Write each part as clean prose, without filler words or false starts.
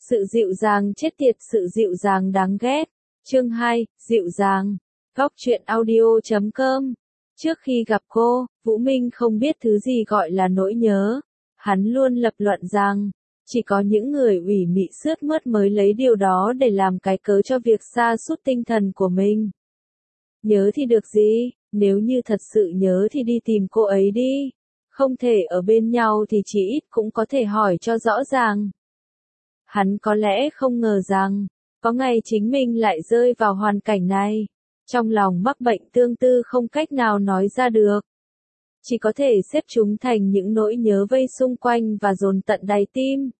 Sự dịu dàng chết tiệt, sự dịu dàng đáng ghét. Chương 2, dịu dàng. Góc truyện audio.com. Trước khi gặp cô, Vũ Minh không biết thứ gì gọi là nỗi nhớ. Hắn luôn lập luận rằng, chỉ có những người ủy mị sướt mướt mới lấy điều đó để làm cái cớ cho việc sa sút tinh thần của mình. Nhớ thì được gì, nếu như thật sự nhớ thì đi tìm cô ấy đi. Không thể ở bên nhau thì chỉ ít cũng có thể hỏi cho rõ ràng. Hắn có lẽ không ngờ rằng, có ngày chính mình lại rơi vào hoàn cảnh này. Trong lòng mắc bệnh tương tư không cách nào nói ra được. Chỉ có thể xếp chúng thành những nỗi nhớ vây xung quanh và dồn tận đáy tim.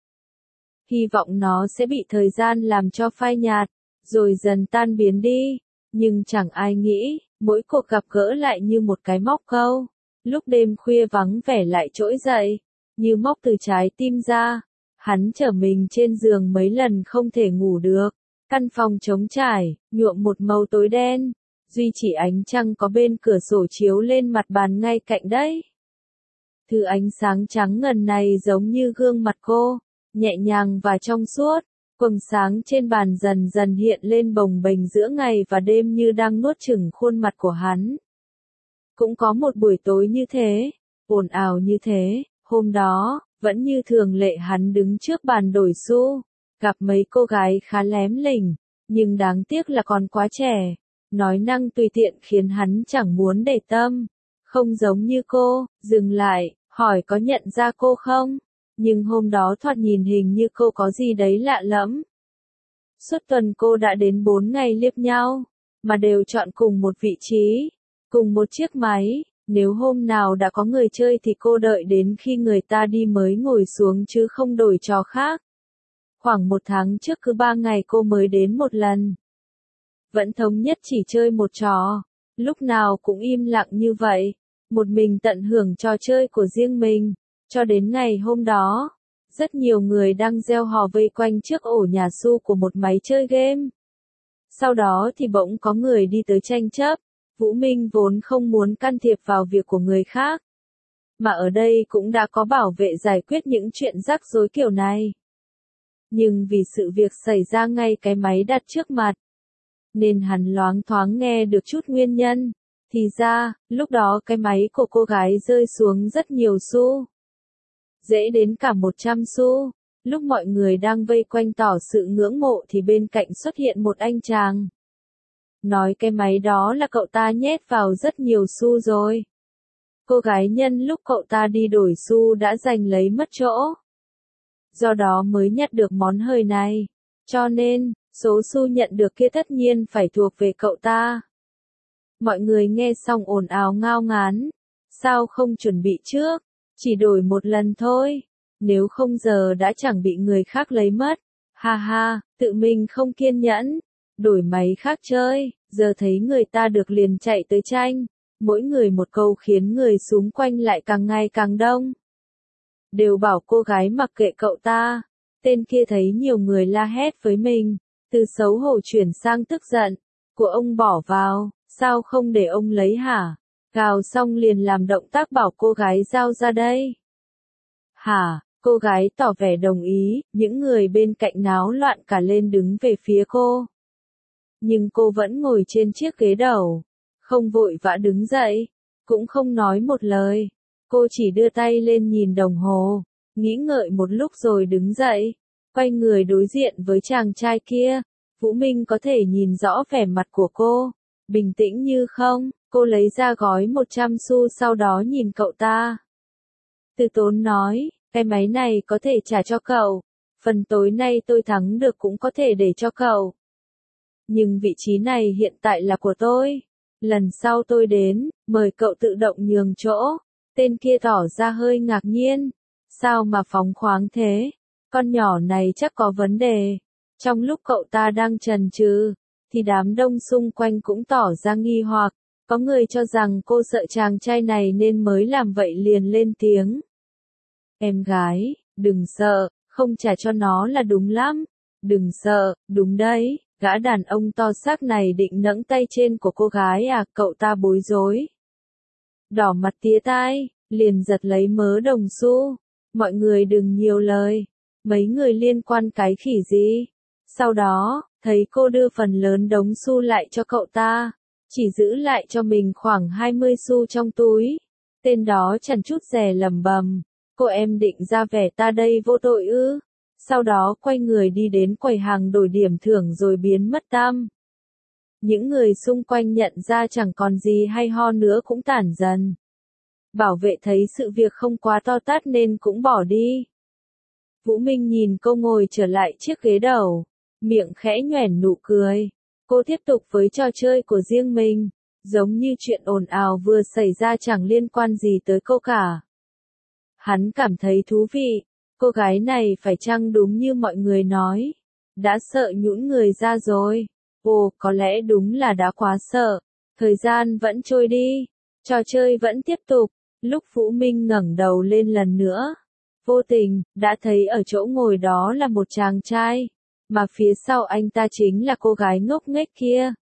Hy vọng nó sẽ bị thời gian làm cho phai nhạt, rồi dần tan biến đi. Nhưng chẳng ai nghĩ, mỗi cuộc gặp gỡ lại như một cái móc câu. Lúc đêm khuya vắng vẻ lại trỗi dậy, như móc từ trái tim ra. Hắn trở mình trên giường mấy lần không thể ngủ được. Căn phòng trống trải, nhuộm một màu tối đen. Duy chỉ ánh trăng có bên cửa sổ chiếu lên mặt bàn ngay cạnh đấy. Thứ ánh sáng trắng ngần này giống như gương mặt cô, nhẹ nhàng và trong suốt. Quầng sáng trên bàn dần dần hiện lên bồng bềnh giữa ngày và đêm như đang nuốt chửng khuôn mặt của hắn. Cũng có một buổi tối như thế, ồn ào như thế, hôm đó, vẫn như thường lệ hắn đứng trước bàn đổi xu, gặp mấy cô gái khá lém lỉnh, nhưng đáng tiếc là còn quá trẻ, nói năng tùy tiện khiến hắn chẳng muốn để tâm. Không giống như cô, dừng lại, hỏi có nhận ra cô không? Nhưng hôm đó thoạt nhìn hình như cô có gì đấy lạ lẫm. Suốt tuần cô đã đến 4 ngày liếc nhau, mà đều chọn cùng một vị trí, cùng một chiếc máy. Nếu hôm nào đã có người chơi thì cô đợi đến khi người ta đi mới ngồi xuống chứ không đổi trò khác. Khoảng 1 tháng trước cứ 3 ngày cô mới đến một lần. Vẫn thống nhất chỉ chơi một trò, lúc nào cũng im lặng như vậy, một mình tận hưởng trò chơi của riêng mình. Cho đến ngày hôm đó, rất nhiều người đang reo hò vây quanh trước ổ nhà su của một máy chơi game. Sau đó thì bỗng có người đi tới tranh chấp. Vũ Minh vốn không muốn can thiệp vào việc của người khác. Mà ở đây cũng đã có bảo vệ giải quyết những chuyện rắc rối kiểu này. Nhưng vì sự việc xảy ra ngay cái máy đặt trước mặt, nên hắn loáng thoáng nghe được chút nguyên nhân. Thì ra, lúc đó cái máy của cô gái rơi xuống rất nhiều xu. Dễ đến cả 100 xu. Lúc mọi người đang vây quanh tỏ sự ngưỡng mộ thì bên cạnh xuất hiện một anh chàng. Nói cái máy đó là cậu ta nhét vào rất nhiều xu rồi. Cô gái nhân lúc cậu ta đi đổi xu đã giành lấy mất chỗ. Do đó mới nhặt được món hời này. Cho nên, số xu nhận được kia tất nhiên phải thuộc về cậu ta. Mọi người nghe xong ồn ào ngao ngán. Sao không chuẩn bị trước? Chỉ đổi một lần thôi. Nếu không giờ đã chẳng bị người khác lấy mất. Ha ha, tự mình không kiên nhẫn. Đổi máy khác chơi, giờ thấy người ta được liền chạy tới tranh. Mỗi người một câu khiến người xung quanh lại càng ngày càng đông. Đều bảo cô gái mặc kệ cậu ta. Tên kia thấy nhiều người la hét với mình, từ xấu hổ chuyển sang tức giận. Của ông bỏ vào, sao không để ông lấy hả? Gào xong liền làm động tác bảo cô gái giao ra đây. Hả? Cô gái tỏ vẻ đồng ý, những người bên cạnh náo loạn cả lên đứng về phía cô. Nhưng cô vẫn ngồi trên chiếc ghế đầu, không vội vã đứng dậy, cũng không nói một lời. Cô chỉ đưa tay lên nhìn đồng hồ, nghĩ ngợi một lúc rồi đứng dậy, quay người đối diện với chàng trai kia. Vũ Minh có thể nhìn rõ vẻ mặt của cô, bình tĩnh như không. Cô lấy ra gói 100 xu sau đó nhìn cậu ta. Từ tốn nói, cái máy này có thể trả cho cậu, phần tối nay tôi thắng được cũng có thể để cho cậu. Nhưng vị trí này hiện tại là của tôi. Lần sau tôi đến, mời cậu tự động nhường chỗ. Tên kia tỏ ra hơi ngạc nhiên. Sao mà phóng khoáng thế? Con nhỏ này chắc có vấn đề. Trong lúc cậu ta đang chần chừ, thì đám đông xung quanh cũng tỏ ra nghi hoặc. Có người cho rằng cô sợ chàng trai này nên mới làm vậy liền lên tiếng. Em gái, đừng sợ, không trả cho nó là đúng lắm. Đừng sợ, đúng đấy. Gã đàn ông to xác này định nẫng tay trên của cô gái à, cậu ta bối rối. Đỏ mặt tía tai, liền giật lấy mớ đồng xu. Mọi người đừng nhiều lời. Mấy người liên quan cái khỉ gì? Sau đó, thấy cô đưa phần lớn đống xu lại cho cậu ta, chỉ giữ lại cho mình khoảng 20 xu trong túi. Tên đó chẳng chút dè lẩm bẩm, cô em định ra vẻ ta đây vô tội ư? Sau đó quay người đi đến quầy hàng đổi điểm thưởng rồi biến mất tăm. Những người xung quanh nhận ra chẳng còn gì hay ho nữa cũng tản dần. Bảo vệ thấy sự việc không quá to tát nên cũng bỏ đi. Vũ Minh nhìn cô ngồi trở lại chiếc ghế đầu, miệng khẽ nhoẻn nụ cười. Cô tiếp tục với trò chơi của riêng mình, giống như chuyện ồn ào vừa xảy ra chẳng liên quan gì tới cô cả. Hắn cảm thấy thú vị, cô gái này phải chăng đúng như mọi người nói, đã sợ nhũn người ra rồi. Ồ, có lẽ đúng là đã quá sợ. Thời gian vẫn trôi đi, trò chơi vẫn tiếp tục. Lúc Vũ Minh ngẩng đầu lên lần nữa, vô tình, đã thấy ở chỗ ngồi đó là một chàng trai, mà phía sau anh ta chính là cô gái ngốc nghếch kia.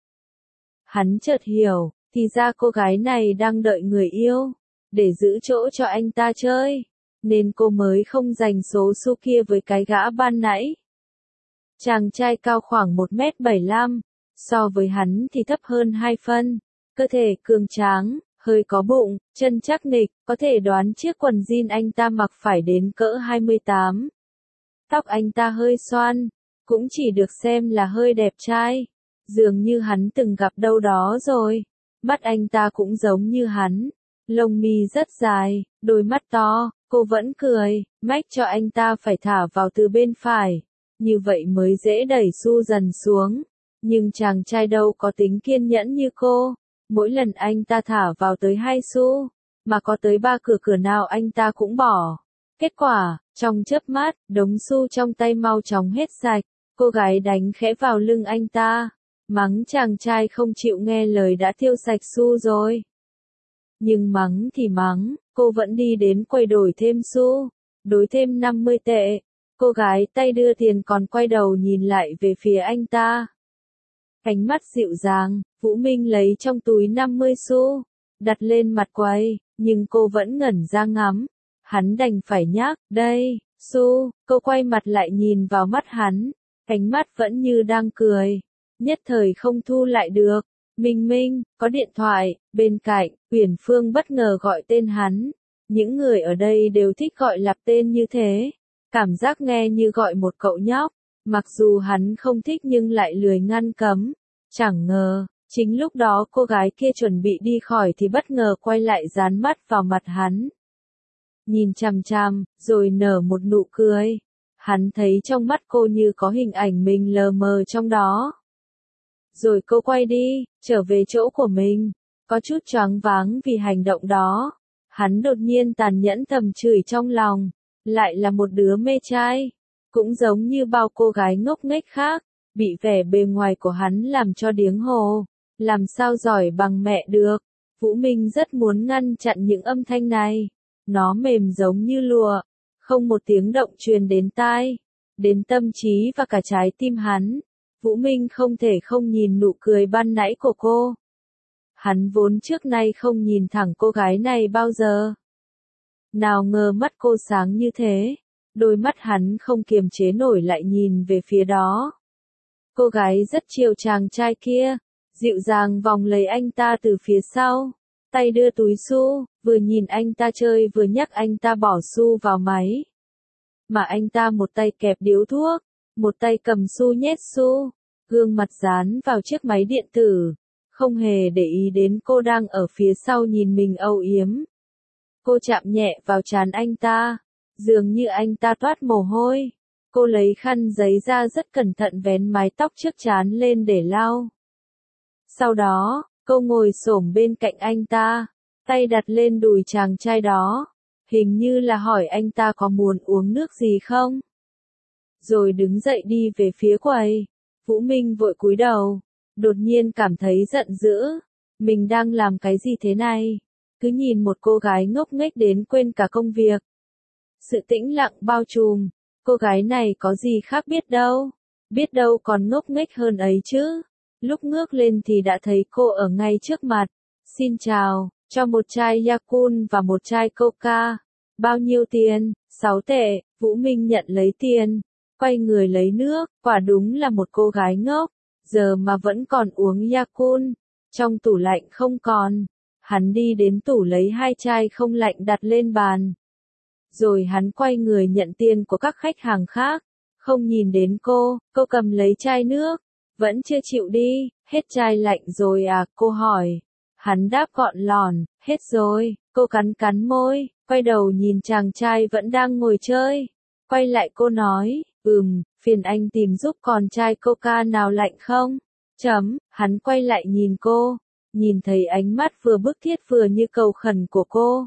Hắn chợt hiểu, thì ra cô gái này đang đợi người yêu, để giữ chỗ cho anh ta chơi, nên cô mới không dành số xu kia với cái gã ban nãy. Chàng trai cao khoảng 1m75, so với hắn thì thấp hơn 2 phân, cơ thể cường tráng, hơi có bụng, chân chắc nịch, có thể đoán chiếc quần jean anh ta mặc phải đến cỡ 28. Tóc anh ta hơi xoăn, cũng chỉ được xem là hơi đẹp trai, dường như hắn từng gặp đâu đó rồi. Mắt anh ta cũng giống như hắn, lông mi rất dài, đôi mắt to, cô vẫn cười, mách cho anh ta phải thả vào từ bên phải, như vậy mới dễ đẩy xu dần xuống. Nhưng chàng trai đâu có tính kiên nhẫn như cô, mỗi lần anh ta thả vào tới 2 xu, mà có tới 3 cửa nào anh ta cũng bỏ. Kết quả, trong chớp mắt, đống xu trong tay mau chóng hết sạch, cô gái đánh khẽ vào lưng anh ta, mắng chàng trai không chịu nghe lời đã tiêu sạch xu rồi. Nhưng mắng thì mắng, cô vẫn đi đến quầy đổi thêm xu, đổi thêm 50 tệ. Cô gái tay đưa tiền còn quay đầu nhìn lại về phía anh ta. Ánh mắt dịu dàng, Vũ Minh lấy trong túi 50 xu, đặt lên mặt quầy, nhưng cô vẫn ngẩn ra ngắm. Hắn đành phải nhắc, đây, xu, cô quay mặt lại nhìn vào mắt hắn, ánh mắt vẫn như đang cười, nhất thời không thu lại được. Minh Minh, có điện thoại, bên cạnh, Uyển Phương bất ngờ gọi tên hắn. Những người ở đây đều thích gọi lặp tên như thế, cảm giác nghe như gọi một cậu nhóc. Mặc dù hắn không thích nhưng lại lười ngăn cấm. Chẳng ngờ, chính lúc đó cô gái kia chuẩn bị đi khỏi thì bất ngờ quay lại dán mắt vào mặt hắn. Nhìn chằm chằm, rồi nở một nụ cười. Hắn thấy trong mắt cô như có hình ảnh mình lờ mờ trong đó. Rồi cô quay đi, trở về chỗ của mình. Có chút choáng váng vì hành động đó. Hắn đột nhiên tàn nhẫn thầm chửi trong lòng. Lại là một đứa mê trai. Cũng giống như bao cô gái ngốc nghếch khác, bị vẻ bề ngoài của hắn làm cho điếng hồ, làm sao giỏi bằng mẹ được. Vũ Minh rất muốn ngăn chặn những âm thanh này, nó mềm giống như lụa, không một tiếng động truyền đến tai, đến tâm trí và cả trái tim hắn. Vũ Minh không thể không nhìn nụ cười ban nãy của cô. Hắn vốn trước nay không nhìn thẳng cô gái này bao giờ. Nào ngờ mắt cô sáng như thế. Đôi mắt hắn không kiềm chế nổi lại nhìn về phía đó. Cô gái rất chiều chàng trai kia, dịu dàng vòng lấy anh ta từ phía sau, tay đưa túi xu, vừa nhìn anh ta chơi vừa nhắc anh ta bỏ xu vào máy. Mà anh ta một tay kẹp điếu thuốc, một tay cầm xu nhét xu, gương mặt dán vào chiếc máy điện tử, không hề để ý đến cô đang ở phía sau nhìn mình âu yếm. Cô chạm nhẹ vào trán anh ta. Dường như anh ta toát mồ hôi. Cô lấy khăn giấy ra rất cẩn thận vén mái tóc trước trán lên để lau. Sau đó, cô ngồi xổm bên cạnh anh ta, tay đặt lên đùi chàng trai đó, hình như là hỏi anh ta có muốn uống nước gì không. Rồi đứng dậy đi về phía quầy. Vũ Minh vội cúi đầu, đột nhiên cảm thấy giận dữ. Mình đang làm cái gì thế này? Cứ nhìn một cô gái ngốc nghếch đến quên cả công việc. Sự tĩnh lặng bao trùm, cô gái này có gì khác biết đâu còn ngốc nghếch hơn ấy chứ. Lúc ngước lên thì đã thấy cô ở ngay trước mặt. Xin chào, cho một chai Yakult và một chai Coca. Bao nhiêu tiền? 6 tệ, Vũ Minh nhận lấy tiền, quay người lấy nước, quả đúng là một cô gái ngốc, giờ mà vẫn còn uống Yakult, trong tủ lạnh không còn. Hắn đi đến tủ lấy 2 chai không lạnh đặt lên bàn. Rồi hắn quay người nhận tiền của các khách hàng khác, không nhìn đến cô cầm lấy chai nước, vẫn chưa chịu đi, hết chai lạnh rồi à, cô hỏi. Hắn đáp gọn lỏn, hết rồi, cô cắn cắn môi, quay đầu nhìn chàng trai vẫn đang ngồi chơi. Quay lại cô nói, phiền anh tìm giúp còn chai coca nào lạnh không? Hắn quay lại nhìn cô, nhìn thấy ánh mắt vừa bức thiết vừa như cầu khẩn của cô.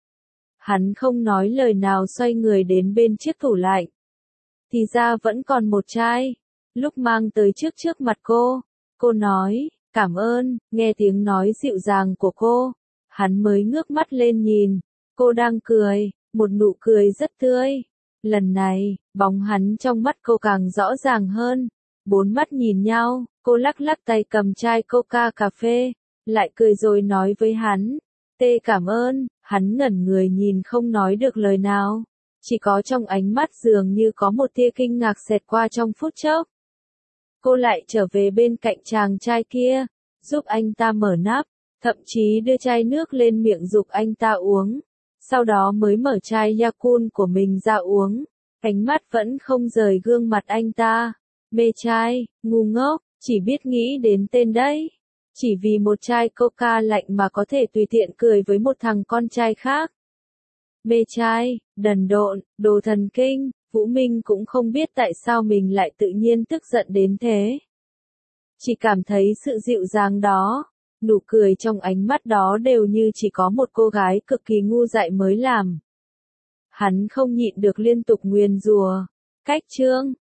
Hắn không nói lời nào xoay người đến bên chiếc tủ lạnh. Thì ra vẫn còn một chai. Lúc mang tới trước mặt cô nói, cảm ơn, nghe tiếng nói dịu dàng của cô. Hắn mới ngước mắt lên nhìn, cô đang cười, một nụ cười rất tươi. Lần này, bóng hắn trong mắt cô càng rõ ràng hơn. 4 mắt nhìn nhau, cô lắc lắc tay cầm chai coca cà phê, lại cười rồi nói với hắn, cảm ơn. Hắn ngẩn người nhìn không nói được lời nào, chỉ có trong ánh mắt dường như có một tia kinh ngạc xẹt qua trong phút chốc. Cô lại trở về bên cạnh chàng trai kia, giúp anh ta mở nắp, thậm chí đưa chai nước lên miệng giục anh ta uống, sau đó mới mở chai Yakult của mình ra uống, ánh mắt vẫn không rời gương mặt anh ta. Mê trai, ngu ngốc, chỉ biết nghĩ đến tên đấy. Chỉ vì một chai coca lạnh mà có thể tùy tiện cười với một thằng con trai khác. Mê trai, đần độn, đồ thần kinh, Vũ Minh cũng không biết tại sao mình lại tự nhiên tức giận đến thế. Chỉ cảm thấy sự dịu dàng đó, nụ cười trong ánh mắt đó đều như chỉ có một cô gái cực kỳ ngu dại mới làm. Hắn không nhịn được liên tục nguyền rủa. Cách chương